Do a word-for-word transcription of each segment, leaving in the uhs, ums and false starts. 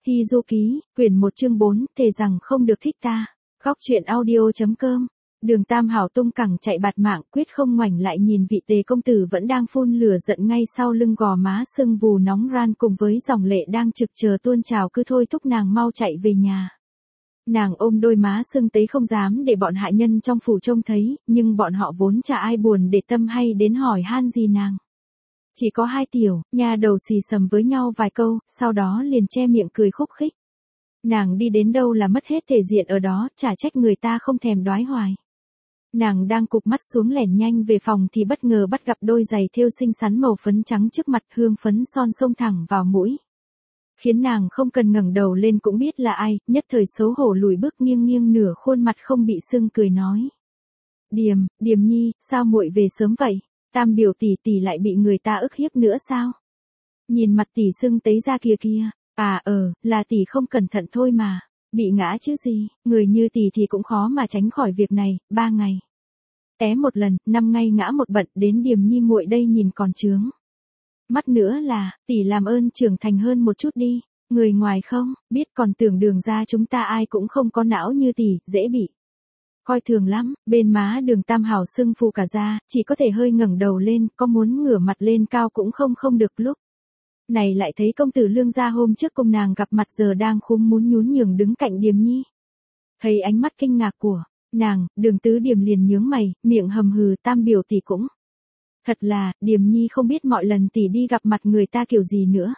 Hy Du Ký, quyển một chương bốn, thề rằng không được thích ta. Góc truyện audio.com. Đường Tam Hảo tung cẳng chạy bạt mạng, quyết không ngoảnh lại nhìn vị Tề công tử vẫn đang phun lửa giận ngay sau lưng, gò má sưng vù nóng ran cùng với dòng lệ đang trực chờ tuôn trào, cứ thôi thúc nàng mau chạy về nhà. Nàng ôm đôi má sưng tấy không dám để bọn hạ nhân trong phủ trông thấy, nhưng bọn họ vốn chả ai buồn để tâm hay đến hỏi han gì nàng. Chỉ có hai tiểu nha đầu xì xầm với nhau vài câu, sau đó liền che miệng cười khúc khích. Nàng đi đến đâu là mất hết thể diện ở đó, chả trách người ta không thèm đoái hoài. Nàng đang cụp mắt xuống lẻn nhanh về phòng thì bất ngờ bắt gặp đôi giày thêu xinh xắn màu phấn trắng trước mặt, hương phấn son xông thẳng vào mũi. Khiến nàng không cần ngẩng đầu lên cũng biết là ai, nhất thời xấu hổ lùi bước nghiêng nghiêng nửa khuôn mặt không bị sưng cười nói. Điềm, Điềm Nhi, sao muội về sớm vậy? Tam biểu tỷ tỷ lại bị người ta ức hiếp nữa sao? Nhìn mặt tỷ sưng tấy ra kia kia, à ờ, là tỷ không cẩn thận thôi mà, bị ngã chứ gì, người như tỷ thì cũng khó mà tránh khỏi việc này, ba ngày. Té một lần, năm ngày ngã một bận, đến Điềm Nhi muội đây nhìn còn chướng. Mắt nữa là, tỷ làm ơn trưởng thành hơn một chút đi, người ngoài không, biết còn tưởng đường ra chúng ta ai cũng không có não như tỷ, dễ bị coi thường lắm. Bên má Đường Tam Hảo sưng phù cả da, chỉ có thể hơi ngẩng đầu lên, có muốn ngửa mặt lên cao cũng không không được. Lúc này lại thấy công tử Lương gia hôm trước cùng nàng gặp mặt giờ đang khúm muốn nhún nhường đứng cạnh Điềm Nhi. Thấy ánh mắt kinh ngạc của nàng, Đường Tứ Điềm liền nhướng mày, miệng hầm hừ, Tam biểu tỷ cũng. Thật là, Điềm Nhi không biết mọi lần tỷ đi gặp mặt người ta kiểu gì nữa.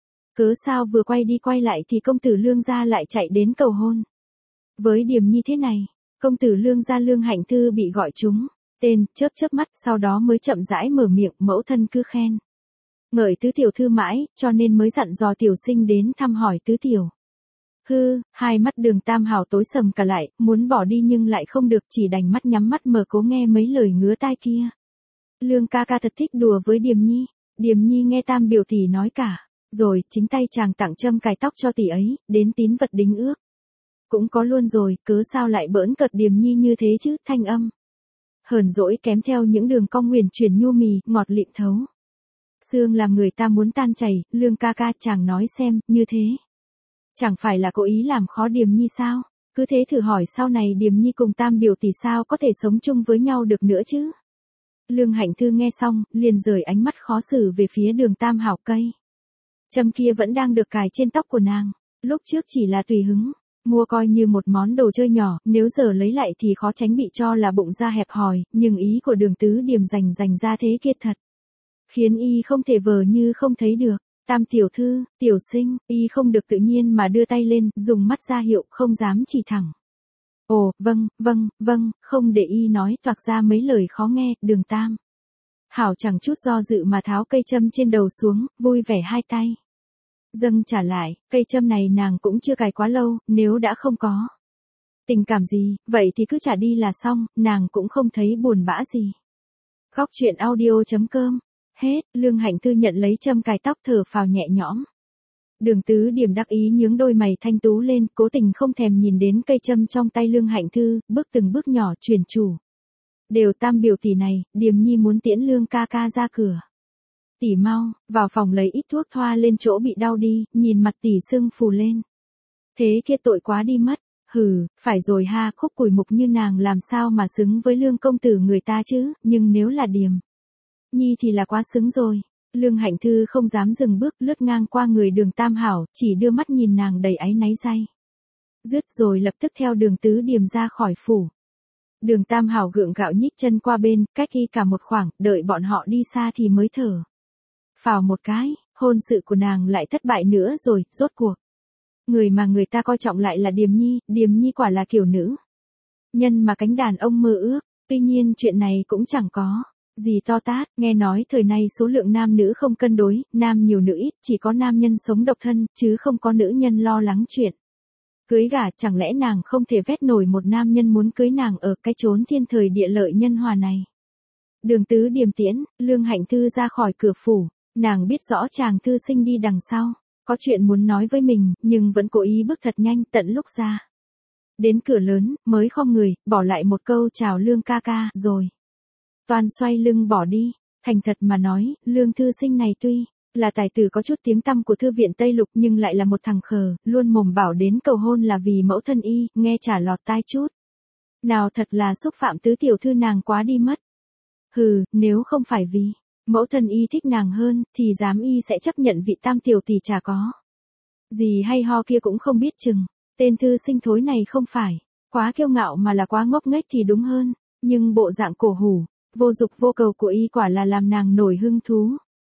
Cớ sao vừa quay đi quay lại thì công tử Lương gia lại chạy đến cầu hôn. Với Điềm Nhi thế này, công tử Lương gia Lương Hạnh Thư bị gọi trúng tên, chớp chớp mắt, sau đó mới chậm rãi mở miệng, mẫu thân cứ khen ngợi tứ tiểu thư mãi, cho nên mới dặn dò tiểu sinh đến thăm hỏi tứ tiểu. Hư, hai mắt Đường Tam Hảo tối sầm cả lại, muốn bỏ đi nhưng lại không được, chỉ đành mắt nhắm mắt mở cố nghe mấy lời ngứa tai kia. Lương ca ca thật thích đùa với Điềm Nhi. Điềm Nhi nghe Tam biểu tỷ nói cả, rồi chính tay chàng tặng châm cài tóc cho tỷ ấy, đến tín vật đính ước cũng có luôn rồi, cớ sao lại bỡn cợt Điềm Nhi như thế chứ? Thanh âm hờn dỗi kém theo những đường cong huyền chuyển nhu mì, ngọt lịm thấu xương làm người ta muốn tan chảy. Lương ca ca, chàng nói xem, như thế chẳng phải là cố ý làm khó Điềm Nhi sao? Cứ thế thử hỏi sau này Điềm Nhi cùng Tam biểu tỷ sao có thể sống chung với nhau được nữa chứ? Lương Hạnh Thư nghe xong, liền rời ánh mắt khó xử về phía Đường Tam Hảo. Cây châm kia vẫn đang được cài trên tóc của nàng, lúc trước chỉ là tùy hứng mua coi như một món đồ chơi nhỏ, nếu giờ lấy lại thì khó tránh bị cho là bụng da hẹp hòi, nhưng ý của Đường Tứ Điềm dành dành ra thế kia thật khiến y không thể vờ như không thấy được. Tam tiểu thư, tiểu sinh, y không được tự nhiên mà đưa tay lên, dùng mắt ra hiệu, không dám chỉ thẳng. Ồ, vâng, vâng, vâng, không để y nói toạc ra mấy lời khó nghe. Đường Tam Hảo chẳng chút do dự mà tháo cây châm trên đầu xuống, vui vẻ hai tay dâng trả lại. Cây châm này nàng cũng chưa cài quá lâu, nếu đã không có tình cảm gì, vậy thì cứ trả đi là xong, nàng cũng không thấy buồn bã gì. Góc truyện audio.com. Hết. Lương Hạnh Thư nhận lấy châm cài tóc thở phào nhẹ nhõm. Đường Tứ Điềm đắc ý nhướng đôi mày thanh tú lên, cố tình không thèm nhìn đến cây châm trong tay Lương Hạnh Thư, bước từng bước nhỏ chuyển chủ. Đều Tam biểu tỷ này, Điềm Nhi muốn tiễn Lương ca ca ra cửa. Tỷ mau vào phòng lấy ít thuốc thoa lên chỗ bị đau đi, nhìn mặt tỷ sưng phù lên. Thế kia tội quá đi mất. Hừ, phải rồi ha, khúc cùi mục như nàng làm sao mà xứng với Lương công tử người ta chứ, nhưng nếu là Điềm Nhi thì là quá xứng rồi. Lương Hạnh Thư không dám dừng bước, lướt ngang qua người Đường Tam Hảo, chỉ đưa mắt nhìn nàng đầy áy náy day dứt, rồi lập tức theo Đường Tứ Điềm ra khỏi phủ. Đường Tam Hảo gượng gạo nhích chân qua bên, cách y cả một khoảng, đợi bọn họ đi xa thì mới thở phào một cái. Hôn sự của nàng lại thất bại nữa rồi, rốt cuộc người mà người ta coi trọng lại là Điềm Nhi. Điềm Nhi quả là kiểu nữ nhân mà cánh đàn ông mơ ước. Tuy nhiên chuyện này cũng chẳng có gì to tát, nghe nói thời nay số lượng nam nữ không cân đối, nam nhiều nữ ít, chỉ có nam nhân sống độc thân, chứ không có nữ nhân lo lắng chuyện cưới gả. Chẳng lẽ nàng không thể vét nổi một nam nhân muốn cưới nàng ở cái chốn thiên thời địa lợi nhân hòa này? Đường Tứ Điềm tiễn Lương Hạnh Thư ra khỏi cửa phủ, nàng biết rõ chàng thư sinh đi đằng sau có chuyện muốn nói với mình, nhưng vẫn cố ý bước thật nhanh, tận lúc ra đến cửa lớn, mới khom người, bỏ lại một câu chào Lương ca ca, rồi toàn xoay lưng bỏ đi. Thành thật mà nói, Lương thư sinh này tuy Là tài tử có chút tiếng tăm của thư viện Tây Lục nhưng lại là một thằng khờ, luôn mồm bảo đến cầu hôn là vì mẫu thân y, nghe chả lọt tai chút. Nào thật là xúc phạm tứ tiểu thư nàng quá đi mất. Hừ, nếu không phải vì mẫu thân y thích nàng hơn, thì dám y sẽ chấp nhận vị tam tiểu tỷ chả có. Gì hay ho kia cũng không biết chừng, tên thư sinh thối này không phải quá kiêu ngạo mà là quá ngốc nghếch thì đúng hơn, nhưng bộ dạng cổ hủ, vô dục vô cầu của y quả là làm nàng nổi hứng thú.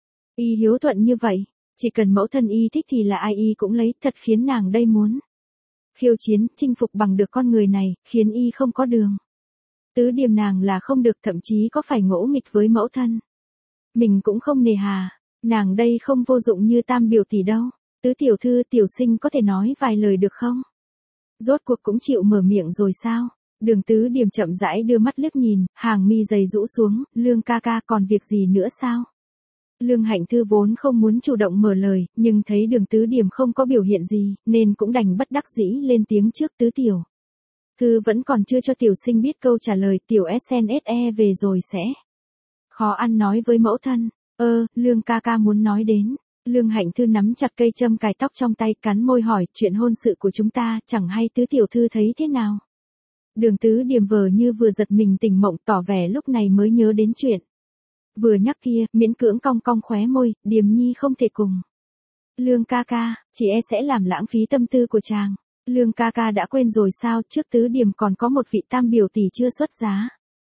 Y hiếu thuận như vậy, chỉ cần mẫu thân y thích thì là ai y cũng lấy, thật khiến nàng đây muốn khiêu chiến, chinh phục bằng được con người này, khiến y không có đường. Tứ điểm nàng là không được, thậm chí có phải ngỗ nghịch với mẫu thân. Mình cũng không nề hà, nàng đây không vô dụng như tam biểu tỷ đâu. Tứ tiểu thư tiểu sinh có thể nói vài lời được không? Rốt cuộc cũng chịu mở miệng rồi sao? Đường tứ điểm chậm rãi đưa mắt liếc nhìn, hàng mi dày rũ xuống, Lương ca ca còn việc gì nữa sao? Lương Hạnh Thư vốn không muốn chủ động mở lời, nhưng thấy đường tứ điểm không có biểu hiện gì, nên cũng đành bất đắc dĩ lên tiếng trước. Tứ tiểu thư vẫn còn chưa cho tiểu sinh biết câu trả lời, tiểu ét en ét e về rồi sẽ khó ăn nói với mẫu thân. Ơ, Lương ca ca muốn nói đến. Lương Hạnh Thư nắm chặt cây châm cài tóc trong tay, cắn môi hỏi, chuyện hôn sự của chúng ta, chẳng hay tứ tiểu thư thấy thế nào? Đường tứ điểm vờ như vừa giật mình tỉnh mộng, tỏ vẻ lúc này mới nhớ đến chuyện vừa nhắc kia, miễn cưỡng cong cong khóe môi, Điềm nhi không thể cùng. Lương ca ca, chỉ e sẽ làm lãng phí tâm tư của chàng. Lương ca ca đã quên rồi sao, trước tứ điểm còn có một vị tam biểu tỷ chưa xuất giá.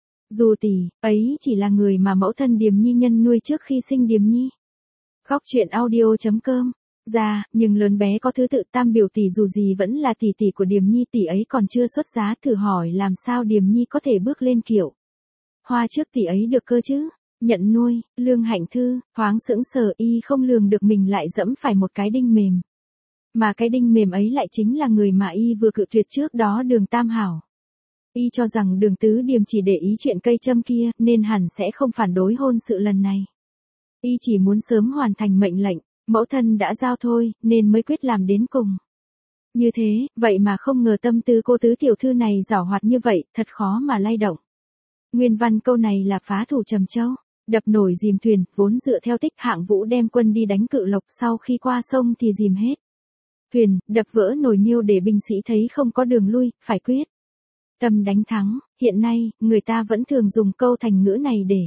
Dù tỷ, ấy chỉ là người mà mẫu thân Điềm nhi nhân nuôi trước khi sinh Điềm nhi. Góc truyện audio.com. Ra, nhưng lớn bé có thứ tự, tam biểu tỷ dù gì vẫn là tỷ tỷ của Điềm nhi, tỷ ấy còn chưa xuất giá, thử hỏi làm sao Điềm nhi có thể bước lên kiệu hoa trước tỷ ấy được cơ chứ? Nhận nuôi, Lương Hạnh Thư thoáng sững sờ, y không lường được mình lại dẫm phải một cái đinh mềm. Mà cái đinh mềm ấy lại chính là người mà y vừa cự tuyệt trước đó, Đường Tam Hảo. Y cho rằng Đường Tứ Điềm chỉ để ý chuyện cây châm kia, nên hẳn sẽ không phản đối hôn sự lần này. Y chỉ muốn sớm hoàn thành mệnh lệnh, mẫu thân đã giao thôi, nên mới quyết làm đến cùng. Như thế, vậy mà không ngờ tâm tư cô tứ tiểu thư này giảo hoạt như vậy, thật khó mà lay động. Nguyên văn câu này là phá thủ Trầm Châu, đập nổi dìm thuyền, vốn dựa theo tích Hạng Vũ đem quân đi đánh Cự Lộc, sau khi qua sông thì dìm hết thuyền, đập vỡ nồi niêu để binh sĩ thấy không có đường lui, phải quyết tâm đánh thắng. Hiện nay, người ta vẫn thường dùng câu thành ngữ này để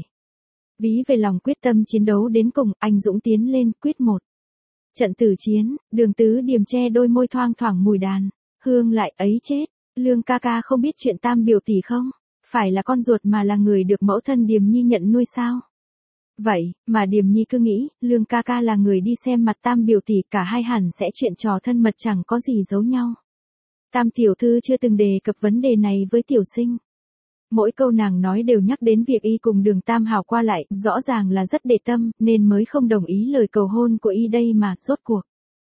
ví về lòng quyết tâm chiến đấu đến cùng, anh dũng tiến lên, quyết một trận tử chiến. Đường Tứ Điềm che đôi môi, thoang thoảng mùi đàn hương lại, ấy chết, Lương ca ca không biết chuyện tam biểu tỷ không? Phải là con ruột mà là người được mẫu thân Điềm nhi nhận nuôi sao? Vậy, mà Điềm nhi cứ nghĩ, Lương ca ca là người đi xem mặt tam biểu tỷ, cả hai hẳn sẽ chuyện trò thân mật chẳng có gì giấu nhau. Tam tiểu thư chưa từng đề cập vấn đề này với tiểu sinh. Mỗi câu nàng nói đều nhắc đến việc y cùng Đường Tam Hảo qua lại, rõ ràng là rất để tâm, nên mới không đồng ý lời cầu hôn của y đây mà, rốt cuộc.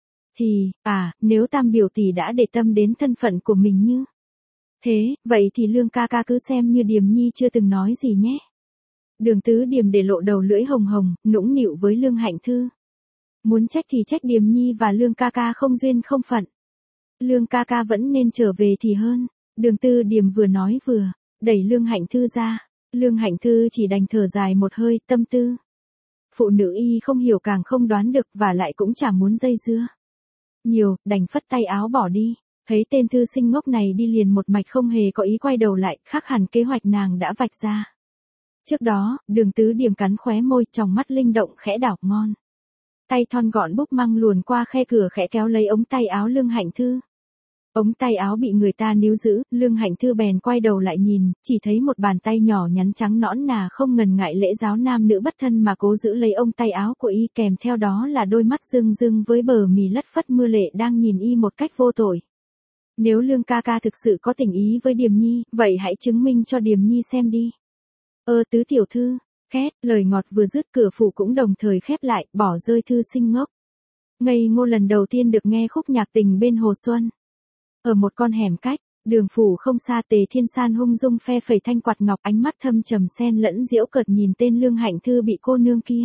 Thì, à, nếu tam biểu tỷ đã để tâm đến thân phận của mình như thế, vậy thì Lương ca ca cứ xem như Điềm nhi chưa từng nói gì nhé. Đường Tứ Điềm để lộ đầu lưỡi hồng hồng, nũng nịu với Lương Hạnh Thư. Muốn trách thì trách Điềm nhi và Lương ca ca không duyên không phận. Lương ca ca vẫn nên trở về thì hơn. Đường Tư Điềm vừa nói vừa đẩy Lương Hạnh Thư ra. Lương Hạnh Thư chỉ đành thở dài một hơi, tâm tư phụ nữ y không hiểu càng không đoán được, và lại cũng chả muốn dây dưa nhiều, đành phất tay áo bỏ đi. Thấy tên thư sinh ngốc này đi liền một mạch không hề có ý quay đầu lại, khác hẳn kế hoạch nàng đã vạch ra. Trước đó, Đường Tứ Điềm cắn khóe môi, tròng mắt linh động khẽ đảo ngon. Tay thon gọn búp măng luồn qua khe cửa khẽ kéo lấy ống tay áo Lương Hạnh Thư. Ống tay áo bị người ta níu giữ, Lương Hạnh Thư bèn quay đầu lại nhìn, chỉ thấy một bàn tay nhỏ nhắn trắng nõn nà không ngần ngại lễ giáo nam nữ bất thân mà cố giữ lấy ống tay áo của y, kèm theo đó là đôi mắt rưng rưng với bờ mì lất phất mưa lệ đang nhìn y một cách vô tội. Nếu Lương ca ca thực sự có tình ý với Điềm nhi, vậy hãy chứng minh cho Điềm nhi xem đi. Ơ tứ tiểu thư, khét, lời ngọt vừa dứt, cửa phủ cũng đồng thời khép lại, bỏ rơi thư sinh ngốc. Ngây ngô lần đầu tiên được nghe khúc nhạc tình bên hồ xuân. Ở một con hẻm cách, đường phủ không xa, Tề Thiên San hung dung phe phẩy thanh quạt ngọc, ánh mắt thâm trầm xen lẫn giễu cợt nhìn tên Lương Hạnh Thư bị cô nương kia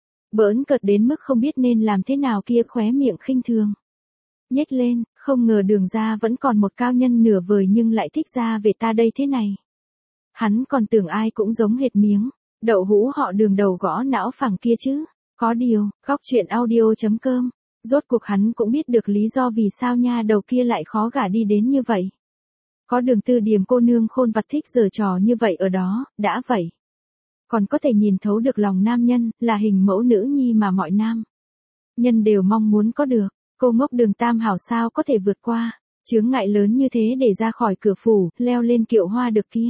bỡn cợt đến mức không biết nên làm thế nào kia, khóe miệng khinh thường nhếch lên, không ngờ Đường gia vẫn còn một cao nhân nửa vời nhưng lại thích ra về ta đây thế này. Hắn còn tưởng ai cũng giống hệt miếng đậu hũ họ Đường đầu gõ não phẳng kia chứ. Có điều, góc chuyện audio.com. Rốt cuộc hắn cũng biết được lý do vì sao nha đầu kia lại khó gả đi đến như vậy. Có Đường Tư Điềm cô nương khôn vặt thích giở trò như vậy ở đó, đã vậy. Còn có thể nhìn thấu được lòng nam nhân, là hình mẫu nữ nhi mà mọi nam nhân đều mong muốn có được. Cô ngốc Đường Tam Hảo sao có thể vượt qua chướng ngại lớn như thế để ra khỏi cửa phủ, leo lên kiệu hoa được kia.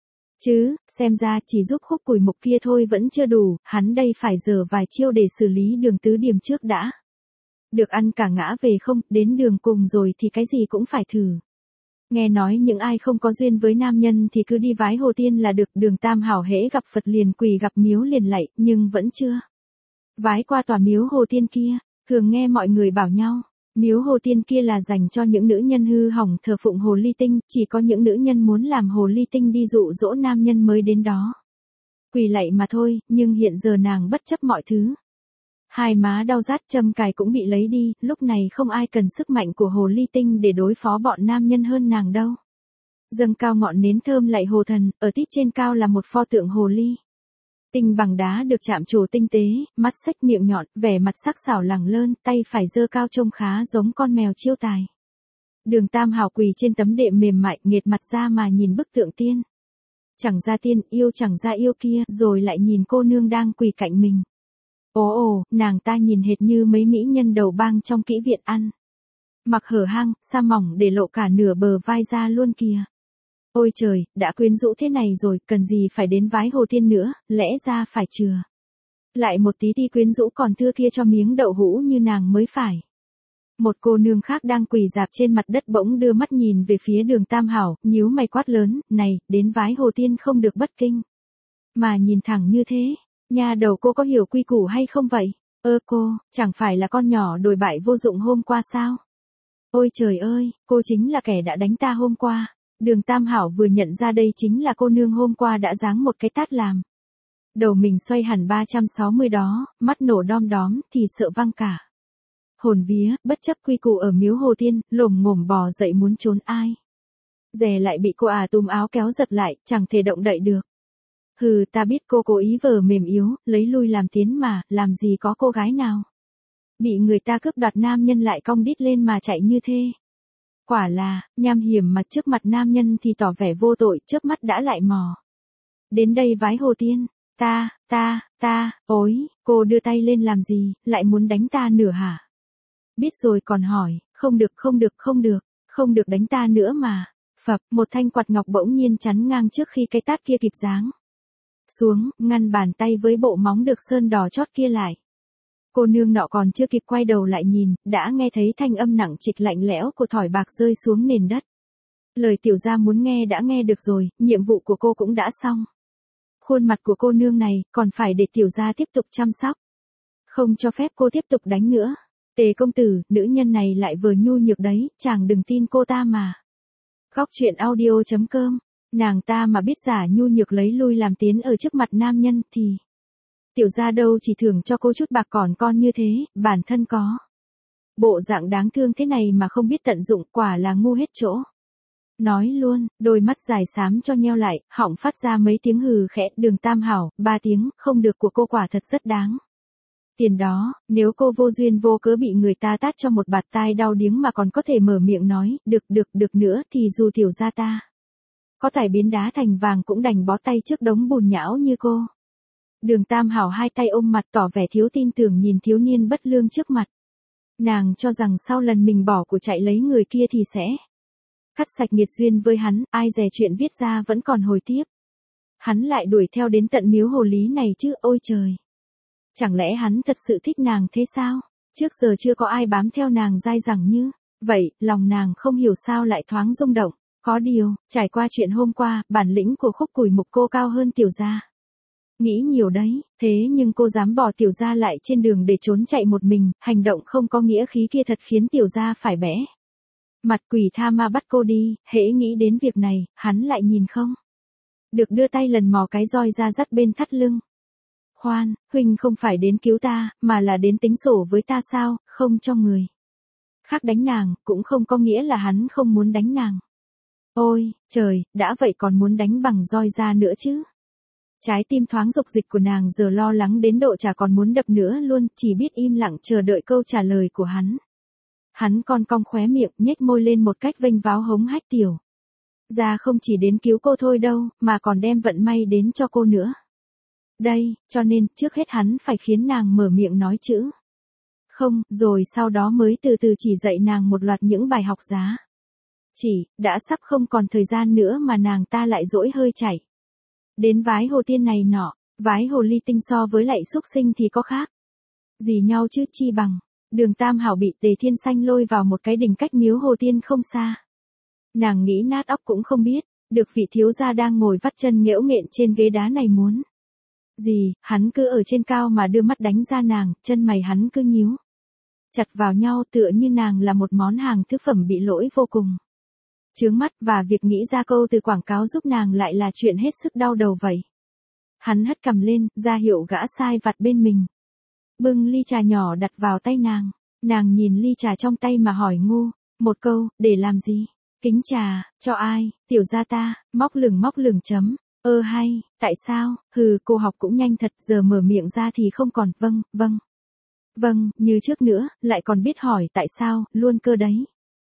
Chứ, xem ra chỉ giúp Khúc Cùi Mục kia thôi vẫn chưa đủ, hắn đây phải giở vài chiêu để xử lý Đường Tứ Điềm trước đã. Được ăn cả ngã về không, đến đường cùng rồi thì cái gì cũng phải thử. Nghe nói những ai không có duyên với nam nhân thì cứ đi vái Hồ Tiên là được. Đường Tam Hảo hễ gặp Phật liền quỳ, gặp miếu liền lạy, nhưng vẫn chưa vái qua tòa miếu Hồ Tiên kia. Thường nghe mọi người bảo nhau, miếu Hồ Tiên kia là dành cho những nữ nhân hư hỏng thờ phụng hồ ly tinh, chỉ có những nữ nhân muốn làm hồ ly tinh đi dụ dỗ nam nhân mới đến đó quỳ lạy mà thôi. Nhưng hiện giờ nàng bất chấp mọi thứ, hai má đau rát, châm cài cũng bị lấy đi, lúc này không ai cần sức mạnh của hồ ly tinh để đối phó bọn nam nhân hơn nàng đâu. Dâng cao ngọn nến thơm lạy hồ thần, ở tít trên cao là một pho tượng hồ ly tinh bằng đá được chạm trổ tinh tế, mắt xếch miệng nhọn, vẻ mặt sắc sảo lẳng lơn, tay phải giơ cao trông khá giống con mèo chiêu tài. Đường Tam Hảo quỳ trên tấm đệm mềm mại, nghệt mặt ra mà nhìn bức tượng tiên. Chẳng ra tiên, yêu chẳng ra yêu kia, rồi lại nhìn cô nương đang quỳ cạnh mình. Ồ ồ, nàng ta nhìn hệt như mấy mỹ nhân đầu bang trong kỹ viện ăn mặc hở hang, sa mỏng để lộ cả nửa bờ vai ra luôn kìa. Ôi trời, đã quyến rũ thế này rồi, cần gì phải đến vái Hồ Tiên nữa, lẽ ra phải chừa lại một tí ti quyến rũ còn thưa kia cho miếng đậu hũ như nàng mới phải. Một cô nương khác đang quỳ rạp trên mặt đất bỗng đưa mắt nhìn về phía Đường Tam Hảo, nhíu mày quát lớn, này, đến vái Hồ Tiên không được bất kinh mà nhìn thẳng như thế. Nha đầu cô có hiểu quy củ hay không vậy? Ơ cô, chẳng phải là con nhỏ đồi bại vô dụng hôm qua sao? Ôi trời ơi, cô chính là kẻ đã đánh ta hôm qua. Đường Tam Hảo vừa nhận ra đây chính là cô nương hôm qua đã giáng một cái tát làm đầu mình xoay hẳn ba trăm sáu mươi đó, mắt nổ đom đóm thì sợ văng cả hồn vía, bất chấp quy củ ở miếu Hồ Tiên, lồm ngồm bò dậy muốn trốn ai. Dè lại bị cô à túm áo kéo giật lại, chẳng thể động đậy được. Hừ, ta biết cô cố ý vờ mềm yếu, lấy lui làm tiến mà, làm gì có cô gái nào bị người ta cướp đoạt nam nhân lại cong đít lên mà chạy như thế. Quả là, nham hiểm mặt trước mặt nam nhân thì tỏ vẻ vô tội, chớp mắt đã lại mò đến đây vái Hồ Tiên. Ta, ta, ta, ối, cô đưa tay lên làm gì, lại muốn đánh ta nửa hả? Biết rồi còn hỏi, không được không được không được, không được đánh ta nữa mà. Phập, một thanh quạt ngọc bỗng nhiên chắn ngang trước khi cái tát kia kịp giáng xuống, ngăn bàn tay với bộ móng được sơn đỏ chót kia lại. Cô nương nọ còn chưa kịp quay đầu lại nhìn, đã nghe thấy thanh âm nặng trịch lạnh lẽo của thỏi bạc rơi xuống nền đất. Lời tiểu gia muốn nghe đã nghe được rồi, nhiệm vụ của cô cũng đã xong. Khuôn mặt của cô nương này, còn phải để tiểu gia tiếp tục chăm sóc. Không cho phép cô tiếp tục đánh nữa. Tề công tử, nữ nhân này lại vừa nhu nhược đấy, chàng đừng tin cô ta mà. Góc chuyện audio.com. Nàng ta mà biết giả nhu nhược lấy lui làm tiến ở trước mặt nam nhân thì tiểu gia đâu chỉ thưởng cho cô chút bạc còn con như thế, bản thân có bộ dạng đáng thương thế này mà không biết tận dụng, quả là ngu hết chỗ. Nói luôn, đôi mắt dài xám cho nheo lại, họng phát ra mấy tiếng hừ khẽ. Đường Tam Hảo, ba tiếng không được của cô quả thật rất đáng tiền đó. Nếu cô vô duyên vô cớ bị người ta tát cho một bạt tai đau điếng mà còn có thể mở miệng nói được được được nữa thì dù tiểu gia ta có tài biến đá thành vàng cũng đành bó tay trước đống bùn nhão như cô. Đường Tam Hảo hai tay ôm mặt tỏ vẻ thiếu tin tưởng nhìn thiếu niên bất lương trước mặt. Nàng cho rằng sau lần mình bỏ của chạy lấy người kia thì sẽ cắt sạch nghiệt duyên với hắn, ai dè chuyện viết ra vẫn còn hồi tiếp. Hắn lại đuổi theo đến tận miếu hồ lý này chứ, ôi trời. Chẳng lẽ hắn thật sự thích nàng thế sao? Trước giờ chưa có ai bám theo nàng dai dẳng như vậy, lòng nàng không hiểu sao lại thoáng rung động. Có điều, trải qua chuyện hôm qua, bản lĩnh của Khúc Cùi Mục cô cao hơn tiểu gia. Nghĩ nhiều đấy, thế nhưng cô dám bỏ tiểu gia lại trên đường để trốn chạy một mình, hành động không có nghĩa khí kia thật khiến tiểu gia phải bẽ mặt quỷ tha ma bắt cô đi. Hễ nghĩ đến việc này, hắn lại nhìn không được đưa tay lần mò cái roi ra dắt bên thắt lưng. Khoan, huynh không phải đến cứu ta, mà là đến tính sổ với ta sao? Không cho người khác đánh nàng, cũng không có nghĩa là hắn không muốn đánh nàng. Ôi, trời, đã vậy còn muốn đánh bằng roi ra nữa chứ. Trái tim thoáng dục dịch của nàng giờ lo lắng đến độ chả còn muốn đập nữa luôn, chỉ biết im lặng chờ đợi câu trả lời của hắn. Hắn còn cong khóe miệng, nhếch môi lên một cách vênh váo hống hách tiểu. Ra không chỉ đến cứu cô thôi đâu, mà còn đem vận may đến cho cô nữa. Đây, cho nên, trước hết hắn phải khiến nàng mở miệng nói chữ. Không, rồi sau đó mới từ từ chỉ dạy nàng một loạt những bài học giá. Chỉ, đã sắp không còn thời gian nữa mà nàng ta lại dỗi hơi chảy. Đến vái hồ tiên này nọ, vái hồ ly tinh so với lại xúc sinh thì có khác. Gì nhau chứ chi bằng. Đường Tam Hảo bị Tề Thiên Xanh lôi vào một cái đình cách miếu hồ tiên không xa. Nàng nghĩ nát óc cũng không biết, được vị thiếu gia đang ngồi vắt chân nghễu nghện trên ghế đá này muốn. Gì, hắn cứ ở trên cao mà đưa mắt đánh ra nàng, chân mày hắn cứ nhíu. Chặt vào nhau tựa như nàng là một món hàng thứ phẩm bị lỗi vô cùng. Chướng mắt và việc nghĩ ra câu từ quảng cáo giúp nàng lại là chuyện hết sức đau đầu vậy. Hắn hất cằm lên, ra hiệu gã sai vặt bên mình. Bưng ly trà nhỏ đặt vào tay nàng. Nàng nhìn ly trà trong tay mà hỏi ngu, một câu, để làm gì? Kính trà, cho ai? Tiểu gia ta, móc lửng móc lửng chấm. Ơ hay, tại sao? Hừ, cô học cũng nhanh thật, giờ mở miệng ra thì không còn, vâng, vâng. Vâng, như trước nữa, lại còn biết hỏi tại sao, luôn cơ đấy.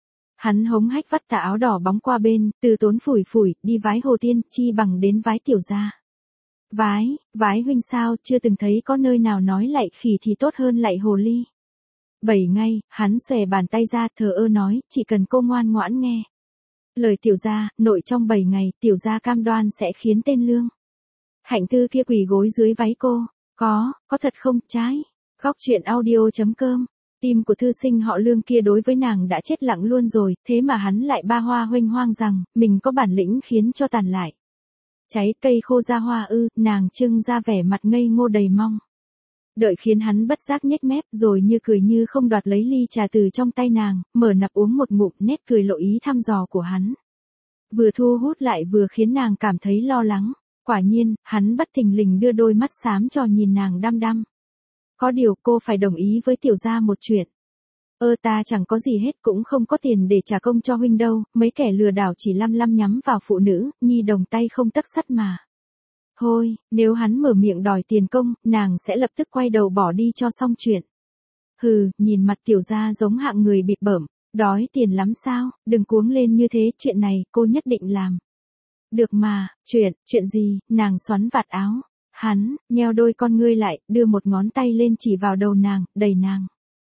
Hắn hống hách vắt tà áo đỏ bóng qua bên, từ tốn phủi phủi, đi vái hồ tiên, chi bằng đến vái tiểu gia. Vái, vái huynh sao, chưa từng thấy có nơi nào nói lạy khỉ thì tốt hơn lạy hồ ly. Bảy ngay, hắn xòe bàn tay ra, thờ ơ nói, chỉ cần cô ngoan ngoãn nghe. Lời tiểu gia, nội trong bảy ngày, tiểu gia cam đoan sẽ khiến tên lương. Hạnh tư kia quỳ gối dưới váy cô, có, có thật không, trái. Góc truyện audio chấm com. Tim của thư sinh họ Lương kia đối với nàng đã chết lặng luôn rồi, thế mà hắn lại ba hoa huênh hoang rằng, mình có bản lĩnh khiến cho tàn lại. Cháy cây khô ra hoa ư, nàng trưng ra vẻ mặt ngây ngô đầy mong. Đợi khiến hắn bất giác nhếch mép rồi như cười như không đoạt lấy ly trà từ trong tay nàng, mở nắp uống một ngụm, nét cười lộ ý thăm dò của hắn. Vừa thu hút lại vừa khiến nàng cảm thấy lo lắng, quả nhiên, hắn bất thình lình đưa đôi mắt xám trò nhìn nàng đăm đăm. Có điều cô phải đồng ý với tiểu gia một chuyện. Ơ ta chẳng có gì hết cũng không có tiền để trả công cho huynh đâu, mấy kẻ lừa đảo chỉ lăm lăm nhắm vào phụ nữ, nhi đồng tay không tấc sắt mà. Thôi, nếu hắn mở miệng đòi tiền công, nàng sẽ lập tức quay đầu bỏ đi cho xong chuyện. Hừ, nhìn mặt tiểu gia giống hạng người bịp bợm, đói tiền lắm sao, đừng cuống lên như thế, chuyện này cô nhất định làm. Được mà, chuyện, chuyện gì, nàng xoắn vạt áo. Hắn, nheo đôi con ngươi lại, đưa một ngón tay lên chỉ vào đầu nàng, đẩy nàng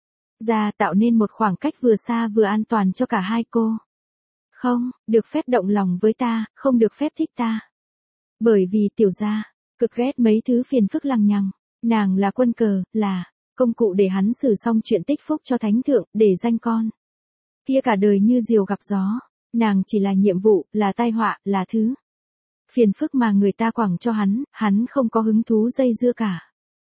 ra, tạo nên một khoảng cách vừa xa vừa an toàn cho cả hai cô. Không, được phép động lòng với ta, không được phép thích ta. Bởi vì tiểu gia, cực ghét mấy thứ phiền phức lằng nhằng. Nàng là quân cờ, là công cụ để hắn xử xong chuyện tích phúc cho thánh thượng, để danh con. Kia cả đời như diều gặp gió. Nàng chỉ là nhiệm vụ, là tai họa, là thứ phiền phức mà người ta quẳng cho hắn, hắn không có hứng thú dây dưa cả.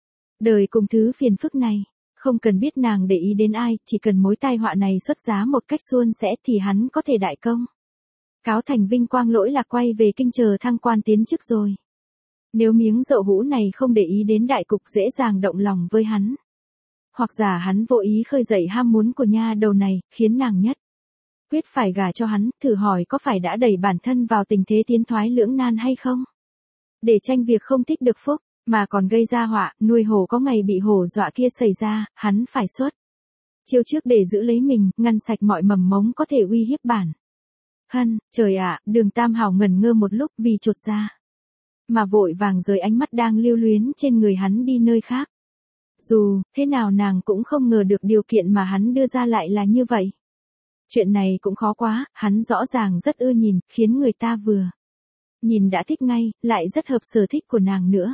Đời cùng thứ phiền phức này, không cần biết nàng để ý đến ai, chỉ cần mối tai họa này xuất giá một cách suôn sẻ thì hắn có thể đại công. Cáo thành vinh quang lỗi lạc quay về kinh chờ thăng quan tiến chức rồi. Nếu miếng dậu hũ này không để ý đến đại cục dễ dàng động lòng với hắn. Hoặc giả hắn vô ý khơi dậy ham muốn của nha đầu này, khiến nàng nhất quyết phải gả cho hắn, thử hỏi có phải đã đẩy bản thân vào tình thế tiến thoái lưỡng nan hay không? Để tranh việc không thích được phúc, mà còn gây ra họa, nuôi hổ có ngày bị hổ dọa kia xảy ra, hắn phải xuất chiêu trước để giữ lấy mình, ngăn sạch mọi mầm mống có thể uy hiếp bản. Hân, trời ạ, Đường Tam Hảo ngẩn ngơ một lúc vì chột ra. Mà vội vàng rời ánh mắt đang lưu luyến trên người hắn đi nơi khác. Dù, thế nào nàng cũng không ngờ được điều kiện mà hắn đưa ra lại là như vậy. Chuyện này cũng khó quá, hắn rõ ràng rất ưa nhìn, khiến người ta vừa nhìn đã thích ngay, lại rất hợp sở thích của nàng nữa.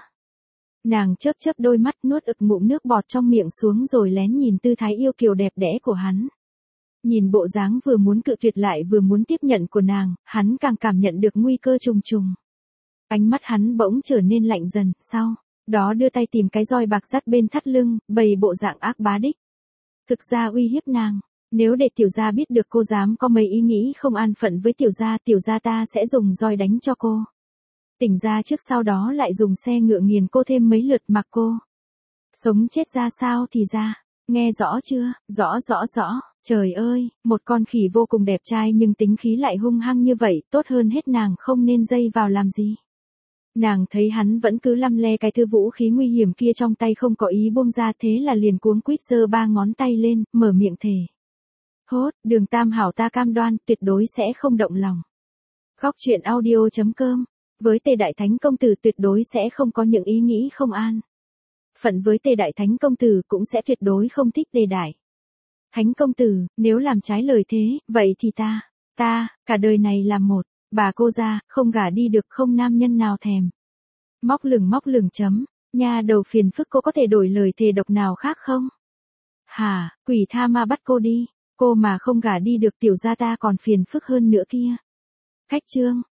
Nàng chớp chớp đôi mắt, nuốt ực ngụm nước bọt trong miệng xuống rồi lén nhìn tư thái yêu kiều đẹp đẽ của hắn. Nhìn bộ dáng vừa muốn cự tuyệt lại vừa muốn tiếp nhận của nàng, hắn càng cảm nhận được nguy cơ trùng trùng. Ánh mắt hắn bỗng trở nên lạnh dần, sau đó đưa tay tìm cái roi bạc dắt bên thắt lưng, bày bộ dạng ác bá đích. Thực ra uy hiếp nàng. Nếu để tiểu gia biết được cô dám có mấy ý nghĩ không an phận với tiểu gia, tiểu gia ta sẽ dùng roi đánh cho cô. Tỉnh ra trước sau đó lại dùng xe ngựa nghiền cô thêm mấy lượt mặc cô. Sống chết ra sao thì ra. Nghe rõ chưa? Rõ rõ rõ. Trời ơi, một con khỉ vô cùng đẹp trai nhưng tính khí lại hung hăng như vậy, tốt hơn hết nàng không nên dây vào làm gì. Nàng thấy hắn vẫn cứ lăm le cái thứ vũ khí nguy hiểm kia trong tay không có ý buông ra, thế là liền cuống quýt giơ ba ngón tay lên, mở miệng thề. Hốt, Đường Tam Hảo ta cam đoan, tuyệt đối sẽ không động lòng. Góc truyện audio chấm com. Với Tề Đại Thánh công tử tuyệt đối sẽ không có những ý nghĩ không an phận với Tề Đại Thánh công tử, cũng sẽ tuyệt đối không thích Tề Đại Thánh công tử, nếu làm trái lời thế, vậy thì ta, ta, cả đời này làm một, bà cô gia, không gả đi được, không nam nhân nào thèm. Móc lửng móc lửng chấm, nha đầu phiền phức, cô có thể đổi lời thề độc nào khác không? Hả, quỷ tha ma bắt cô đi, cô mà không gả đi được tiểu gia ta còn phiền phức hơn nữa kia. Khách chương.